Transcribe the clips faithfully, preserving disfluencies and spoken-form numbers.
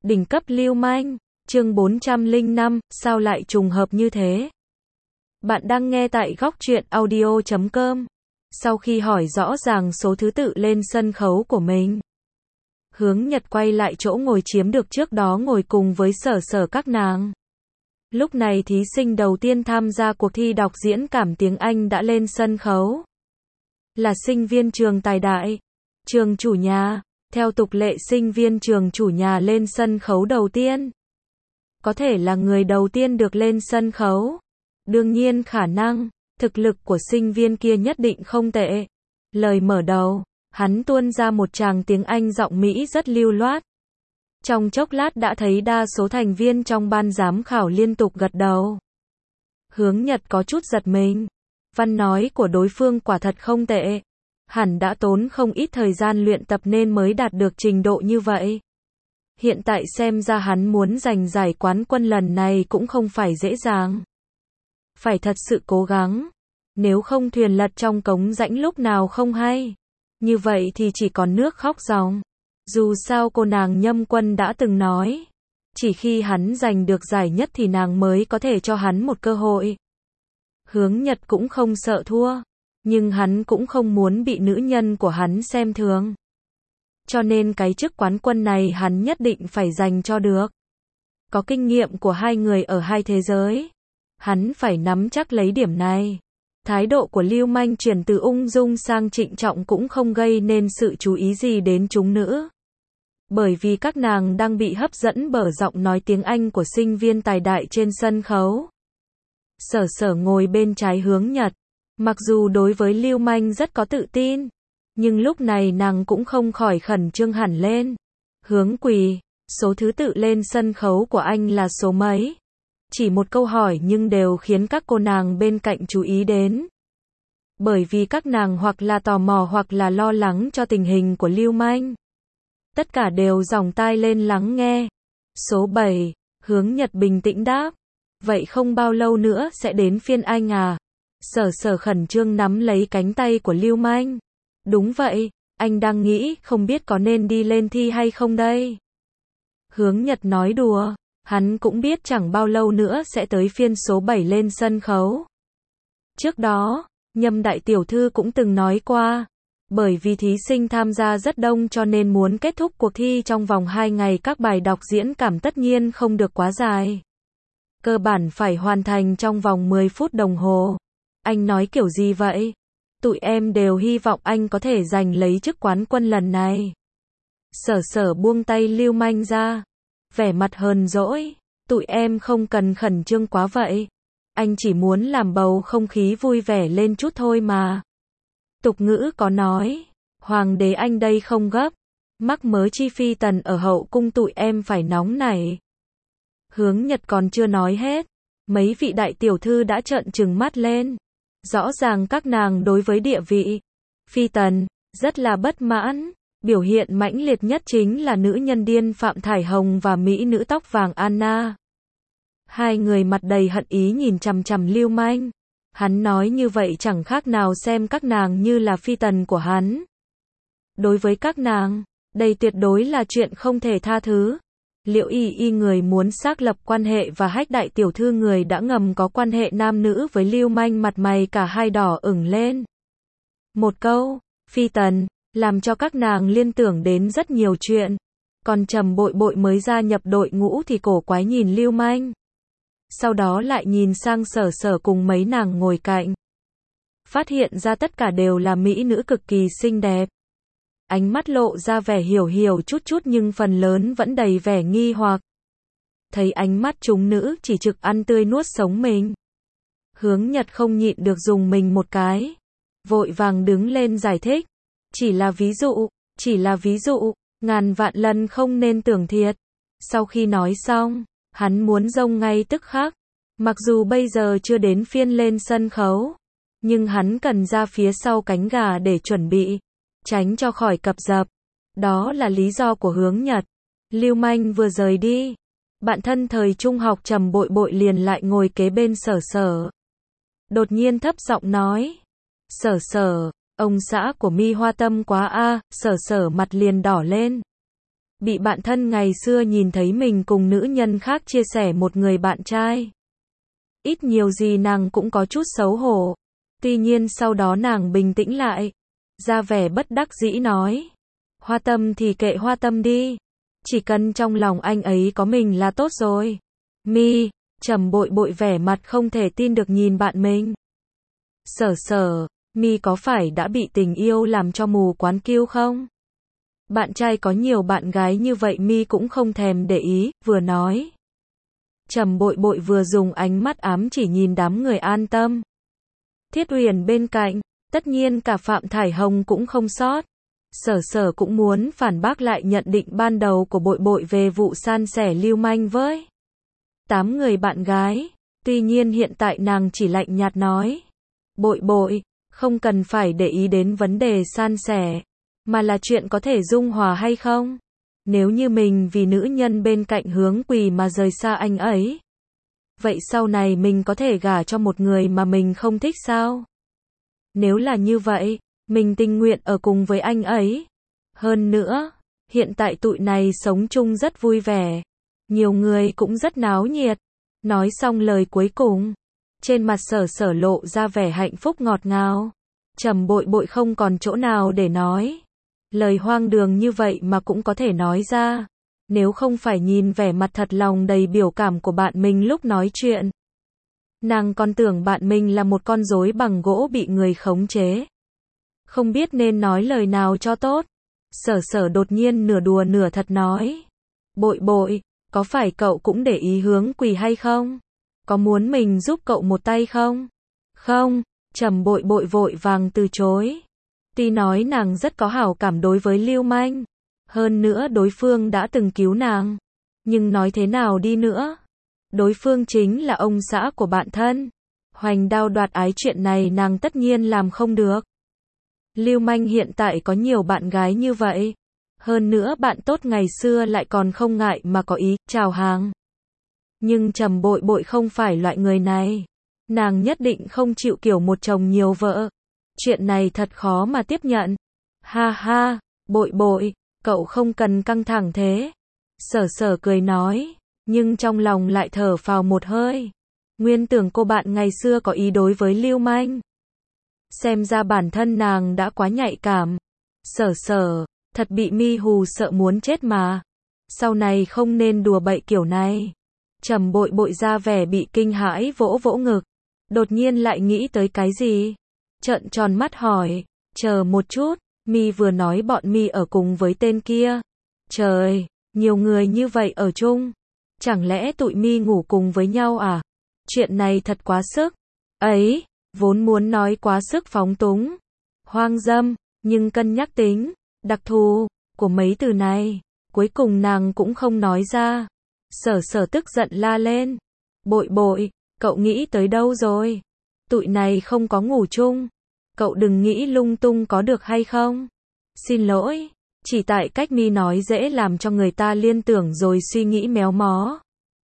Đỉnh cấp lưu manh, chương bốn trăm lẻ năm, sao lại trùng hợp như thế? Bạn đang nghe tại góc truyện audio chấm com. Sau khi hỏi rõ ràng số thứ tự lên sân khấu của mình, Hướng Nhật quay lại chỗ ngồi chiếm được trước đó ngồi cùng với Sở Sở các nàng. Lúc này thí sinh đầu tiên tham gia cuộc thi đọc diễn cảm tiếng Anh đã lên sân khấu. Là sinh viên trường Tài Đại, trường chủ nhà. Theo tục lệ sinh viên trường chủ nhà lên sân khấu đầu tiên. Có thể là người đầu tiên được lên sân khấu. Đương nhiên khả năng, thực lực của sinh viên kia nhất định không tệ. Lời mở đầu, hắn tuôn ra một tràng tiếng Anh giọng Mỹ rất lưu loát. Trong chốc lát đã thấy đa số thành viên trong ban giám khảo liên tục gật đầu. Hướng Nhật có chút giật mình. Văn nói của đối phương quả thật không tệ. Hẳn đã tốn không ít thời gian luyện tập nên mới đạt được trình độ như vậy. Hiện tại xem ra hắn muốn giành giải quán quân lần này cũng không phải dễ dàng. Phải thật sự cố gắng. Nếu không thuyền lật trong cống rãnh lúc nào không hay. Như vậy thì chỉ còn nước khóc ròng. Dù sao cô nàng Nhâm Quân đã từng nói. Chỉ khi hắn giành được giải nhất thì nàng mới có thể cho hắn một cơ hội. Hướng Nhật cũng không sợ thua. Nhưng hắn cũng không muốn bị nữ nhân của hắn xem thường. Cho nên cái chức quán quân này hắn nhất định phải giành cho được. Có kinh nghiệm của hai người ở hai thế giới. Hắn phải nắm chắc lấy điểm này. Thái độ của Lưu Manh chuyển từ ung dung sang trịnh trọng cũng không gây nên sự chú ý gì đến chúng nữ. Bởi vì các nàng đang bị hấp dẫn bởi giọng nói tiếng Anh của sinh viên Tài Đại trên sân khấu. Sở Sở ngồi bên trái Hướng Nhật. Mặc dù đối với Lưu Manh rất có tự tin, nhưng lúc này nàng cũng không khỏi khẩn trương hẳn lên. Hướng Quỳ, số thứ tự lên sân khấu của anh là số mấy? Chỉ một câu hỏi nhưng đều khiến các cô nàng bên cạnh chú ý đến. Bởi vì các nàng hoặc là tò mò hoặc là lo lắng cho tình hình của Lưu Manh. Tất cả đều dòng tai lên lắng nghe. Số bảy, Hướng Nhật bình tĩnh đáp. Vậy không bao lâu nữa sẽ đến phiên anh à? Sở Sở khẩn trương nắm lấy cánh tay của Lưu Manh. Đúng vậy, anh đang nghĩ không biết có nên đi lên thi hay không đây. Hướng Nhật nói đùa, hắn cũng biết chẳng bao lâu nữa sẽ tới phiên số bảy lên sân khấu. Trước đó, Nhâm đại tiểu thư cũng từng nói qua, bởi vì thí sinh tham gia rất đông cho nên muốn kết thúc cuộc thi trong vòng hai ngày các bài đọc diễn cảm tất nhiên không được quá dài. Cơ bản phải hoàn thành trong vòng mười phút đồng hồ. Anh nói kiểu gì vậy? Tụi em đều hy vọng anh có thể giành lấy chức quán quân lần này. Sở Sở buông tay Lưu Manh ra. Vẻ mặt hờn dỗi. Tụi em không cần khẩn trương quá vậy. Anh chỉ muốn làm bầu không khí vui vẻ lên chút thôi mà. Tục ngữ có nói. Hoàng đế anh đây không gấp. Mắc mớ chi phi tần ở hậu cung tụi em phải nóng nảy. Hướng Nhật còn chưa nói hết. Mấy vị đại tiểu thư đã trợn trừng mắt lên. Rõ ràng các nàng đối với địa vị phi tần rất là bất mãn. Biểu hiện mãnh liệt nhất chính là nữ nhân điên Phạm Thải Hồng và mỹ nữ tóc vàng Anna. Hai người mặt đầy hận ý nhìn chằm chằm Lưu Manh. Hắn nói như vậy chẳng khác nào xem các nàng như là phi tần của hắn. Đối với các nàng, đây tuyệt đối là chuyện không thể tha thứ. Liệu y y người muốn xác lập quan hệ và hách đại tiểu thư người đã ngầm có quan hệ nam nữ với Lưu Manh mặt mày cả hai đỏ ửng lên. Một câu, phi tần, làm cho các nàng liên tưởng đến rất nhiều chuyện. Còn Trầm Bội Bội mới gia nhập đội ngũ thì cổ quái nhìn Lưu Manh. Sau đó lại nhìn sang Sở Sở cùng mấy nàng ngồi cạnh. Phát hiện ra tất cả đều là mỹ nữ cực kỳ xinh đẹp. Ánh mắt lộ ra vẻ hiểu hiểu chút chút nhưng phần lớn vẫn đầy vẻ nghi hoặc. Thấy ánh mắt chúng nữ chỉ trực ăn tươi nuốt sống mình. Hướng Nhật không nhịn được dùng mình một cái. Vội vàng đứng lên giải thích. Chỉ là ví dụ, chỉ là ví dụ, ngàn vạn lần không nên tưởng thiệt. Sau khi nói xong, hắn muốn rông ngay tức khắc. Mặc dù bây giờ chưa đến phiên lên sân khấu, nhưng hắn cần ra phía sau cánh gà để chuẩn bị. Tránh cho khỏi cập dập. Đó là lý do của Hướng Nhật. Lưu Manh vừa rời đi. Bạn thân thời trung học Trầm Bội Bội liền lại ngồi kế bên Sở Sở. Đột nhiên thấp giọng nói. Sở Sở, ông xã của Mi Hoa Tâm quá a. Sở Sở mặt liền đỏ lên. Bị bạn thân ngày xưa nhìn thấy mình cùng nữ nhân khác chia sẻ một người bạn trai. Ít nhiều gì nàng cũng có chút xấu hổ. Tuy nhiên sau đó nàng bình tĩnh lại. Ra vẻ bất đắc dĩ nói. Hoa Tâm thì kệ Hoa Tâm đi. Chỉ cần trong lòng anh ấy có mình là tốt rồi. Mi, Trầm Bội Bội vẻ mặt không thể tin được nhìn bạn mình. Sở sở, Mi có phải đã bị tình yêu làm cho mù quáng kiêu không? Bạn trai có nhiều bạn gái như vậy Mi cũng không thèm để ý, vừa nói. Trầm Bội Bội vừa dùng ánh mắt ám chỉ nhìn đám người An Tâm. Thiết Uyển bên cạnh, tất nhiên cả Phạm Thải Hồng cũng không sót. Sở sở cũng muốn phản bác lại nhận định ban đầu của Bội Bội về vụ san sẻ lưu manh với tám người bạn gái. Tuy nhiên hiện tại nàng chỉ lạnh nhạt nói. Bội Bội, không cần phải để ý đến vấn đề san sẻ, mà là chuyện có thể dung hòa hay không. Nếu như mình vì nữ nhân bên cạnh Hướng Quỳ mà rời xa anh ấy, vậy sau này mình có thể gả cho một người mà mình không thích sao? Nếu là như vậy, mình tình nguyện ở cùng với anh ấy. Hơn nữa, hiện tại tụi này sống chung rất vui vẻ. Nhiều người cũng rất náo nhiệt. Nói xong lời cuối cùng, trên mặt sở sở lộ ra vẻ hạnh phúc ngọt ngào. Trầm Bội Bội không còn chỗ nào để nói. Lời hoang đường như vậy mà cũng có thể nói ra. Nếu không phải nhìn vẻ mặt thật lòng đầy biểu cảm của bạn mình lúc nói chuyện, nàng còn tưởng bạn mình là một con rối bằng gỗ bị người khống chế. Không biết nên nói lời nào cho tốt. Sở sở đột nhiên nửa đùa nửa thật nói. Bội Bội, có phải cậu cũng để ý Hướng Quỳ hay không? Có muốn mình giúp cậu một tay không? Không, Trầm Bội Bội vội vàng từ chối. Tuy nói nàng rất có hảo cảm đối với Lưu Manh, hơn nữa đối phương đã từng cứu nàng, nhưng nói thế nào đi nữa, đối phương chính là ông xã của bạn thân. Hoành đao đoạt ái chuyện này nàng tất nhiên làm không được. Lưu Manh hiện tại có nhiều bạn gái như vậy, hơn nữa bạn tốt ngày xưa lại còn không ngại mà có ý chào hàng. Nhưng Trầm Bội Bội không phải loại người này, nàng nhất định không chịu kiểu một chồng nhiều vợ. Chuyện này thật khó mà tiếp nhận. Ha ha, Bội Bội, cậu không cần căng thẳng thế. Sở sở cười nói, nhưng trong lòng lại thở phào một hơi. Nguyên tưởng cô bạn ngày xưa có ý đối với Lưu Manh. Xem ra bản thân nàng đã quá nhạy cảm. Sở sở, thật bị Mi hù sợ muốn chết mà. Sau này không nên đùa bậy kiểu này. Trầm Bội Bội ra vẻ bị kinh hãi vỗ vỗ ngực. Đột nhiên lại nghĩ tới cái gì? Trợn tròn mắt hỏi, chờ một chút, Mi vừa nói bọn Mi ở cùng với tên kia. Trời, nhiều người như vậy ở chung. Chẳng lẽ tụi Mi ngủ cùng với nhau à? Chuyện này thật quá sức. Ấy, vốn muốn nói quá sức phóng túng, hoang dâm, nhưng cân nhắc tính, đặc thù của mấy từ này, cuối cùng nàng cũng không nói ra. Sở sở tức giận la lên. Bội Bội, cậu nghĩ tới đâu rồi? Tụi này không có ngủ chung. Cậu đừng nghĩ lung tung có được hay không? Xin lỗi, chỉ tại cách Mi nói dễ làm cho người ta liên tưởng rồi suy nghĩ méo mó.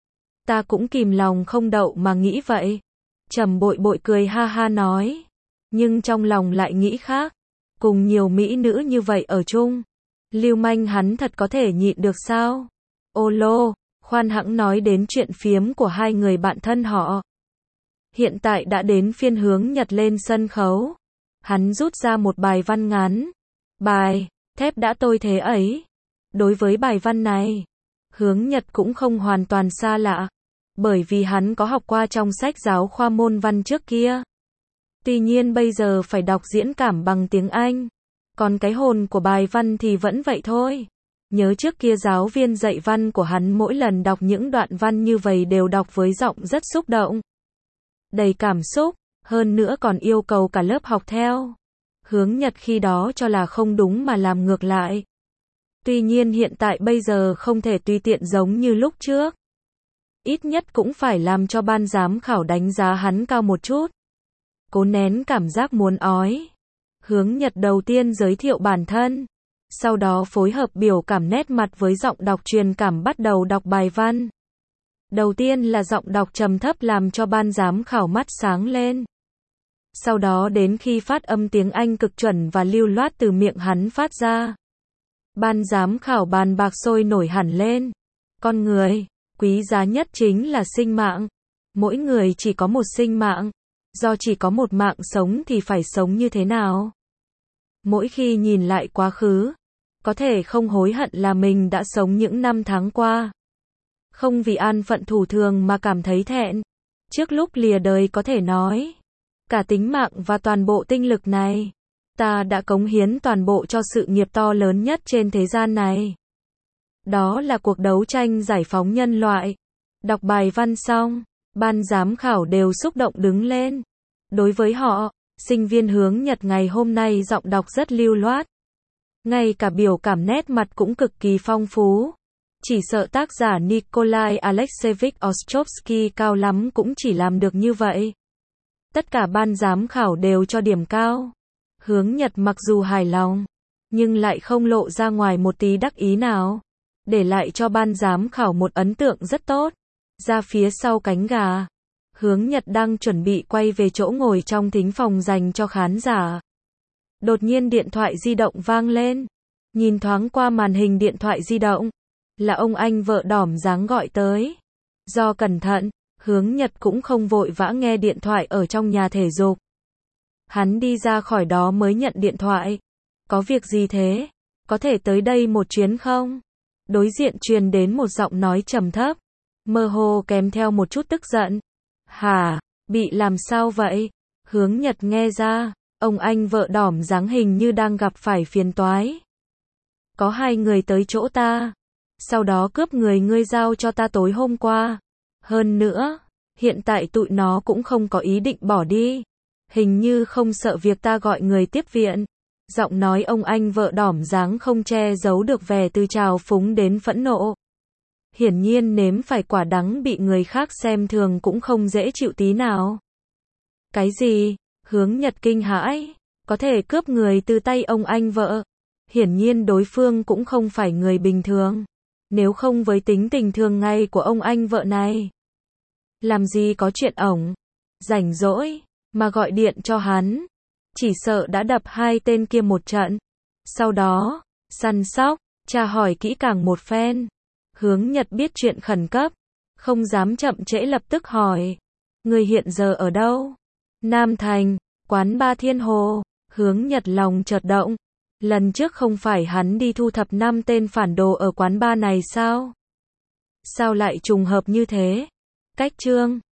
Ta cũng kìm lòng không đậu mà nghĩ vậy. Trầm Bội Bội cười ha ha nói. Nhưng trong lòng lại nghĩ khác. Cùng nhiều mỹ nữ như vậy ở chung, Lưu Manh hắn thật có thể nhịn được sao? Ô lô, khoan hẵng nói đến chuyện phiếm của hai người bạn thân họ. Hiện tại đã đến phiên Hướng Nhật lên sân khấu. Hắn rút ra một bài văn ngắn. Bài, thép đã tôi thế ấy. Đối với bài văn này, Hướng Nhật cũng không hoàn toàn xa lạ. Bởi vì hắn có học qua trong sách giáo khoa môn văn trước kia. Tuy nhiên bây giờ phải đọc diễn cảm bằng tiếng Anh. Còn cái hồn của bài văn thì vẫn vậy thôi. Nhớ trước kia giáo viên dạy văn của hắn mỗi lần đọc những đoạn văn như vậy đều đọc với giọng rất xúc động, đầy cảm xúc, hơn nữa còn yêu cầu cả lớp học theo. Hướng Nhật khi đó cho là không đúng mà làm ngược lại. Tuy nhiên hiện tại bây giờ không thể tùy tiện giống như lúc trước. Ít nhất cũng phải làm cho ban giám khảo đánh giá hắn cao một chút. Cố nén cảm giác muốn ói. Hướng Nhật đầu tiên giới thiệu bản thân. Sau đó phối hợp biểu cảm nét mặt với giọng đọc truyền cảm bắt đầu đọc bài văn. Đầu tiên là giọng đọc trầm thấp làm cho ban giám khảo mắt sáng lên. Sau đó đến khi phát âm tiếng Anh cực chuẩn và lưu loát từ miệng hắn phát ra. Ban giám khảo bàn bạc sôi nổi hẳn lên. Con người, quý giá nhất chính là sinh mạng. Mỗi người chỉ có một sinh mạng. Do chỉ có một mạng sống thì phải sống như thế nào? Mỗi khi nhìn lại quá khứ, có thể không hối hận là mình đã sống những năm tháng qua. Không vì an phận thủ thường mà cảm thấy thẹn. Trước lúc lìa đời có thể nói, cả tính mạng và toàn bộ tinh lực này, ta đã cống hiến toàn bộ cho sự nghiệp to lớn nhất trên thế gian này. Đó là cuộc đấu tranh giải phóng nhân loại. Đọc bài văn xong, ban giám khảo đều xúc động đứng lên. Đối với họ, sinh viên hướng Nhật ngày hôm nay giọng đọc rất lưu loát. Ngay cả biểu cảm nét mặt cũng cực kỳ phong phú. Chỉ sợ tác giả Nikolai Alexeyevich Ostrovsky cao lắm cũng chỉ làm được như vậy. Tất cả ban giám khảo đều cho điểm cao. Hướng Nhật mặc dù hài lòng, nhưng lại không lộ ra ngoài một tí đắc ý nào. Để lại cho ban giám khảo một ấn tượng rất tốt. Ra phía sau cánh gà, Hướng Nhật đang chuẩn bị quay về chỗ ngồi trong thính phòng dành cho khán giả. Đột nhiên điện thoại di động vang lên. Nhìn thoáng qua màn hình điện thoại di động, là ông anh vợ đỏm dáng gọi tới. Do cẩn thận, Hướng Nhật cũng không vội vã nghe điện thoại ở trong nhà thể dục. Hắn đi ra khỏi đó mới nhận điện thoại. Có việc gì thế? Có thể tới đây một chuyến không? Đối diện truyền đến một giọng nói trầm thấp, mơ hồ kèm theo một chút tức giận. Hả? Bị làm sao vậy? Hướng Nhật nghe ra, ông anh vợ đỏm dáng hình như đang gặp phải phiền toái. Có hai người tới chỗ ta, sau đó cướp người ngươi giao cho ta tối hôm qua. Hơn nữa, hiện tại tụi nó cũng không có ý định bỏ đi. Hình như không sợ việc ta gọi người tiếp viện. Giọng nói ông anh vợ đỏm dáng không che giấu được vẻ từ trào phúng đến phẫn nộ. Hiển nhiên nếm phải quả đắng bị người khác xem thường cũng không dễ chịu tí nào. Cái gì? Hướng Nhật kinh hãi. Có thể cướp người từ tay ông anh vợ. Hiển nhiên đối phương cũng không phải người bình thường. Nếu không với tính tình thường ngày của ông anh vợ này, làm gì có chuyện ổng rảnh rỗi mà gọi điện cho hắn. Chỉ sợ đã đập hai tên kia một trận. Sau đó, săn sóc, tra hỏi kỹ càng một phen. Hướng Nhật biết chuyện khẩn cấp, không dám chậm trễ lập tức hỏi. Người hiện giờ ở đâu? Nam Thành, quán ba Thiên Hồ. Hướng Nhật lòng chợt động. Lần trước không phải hắn đi thu thập năm tên phản đồ ở quán ba này sao? Sao lại trùng hợp như thế? Cách chương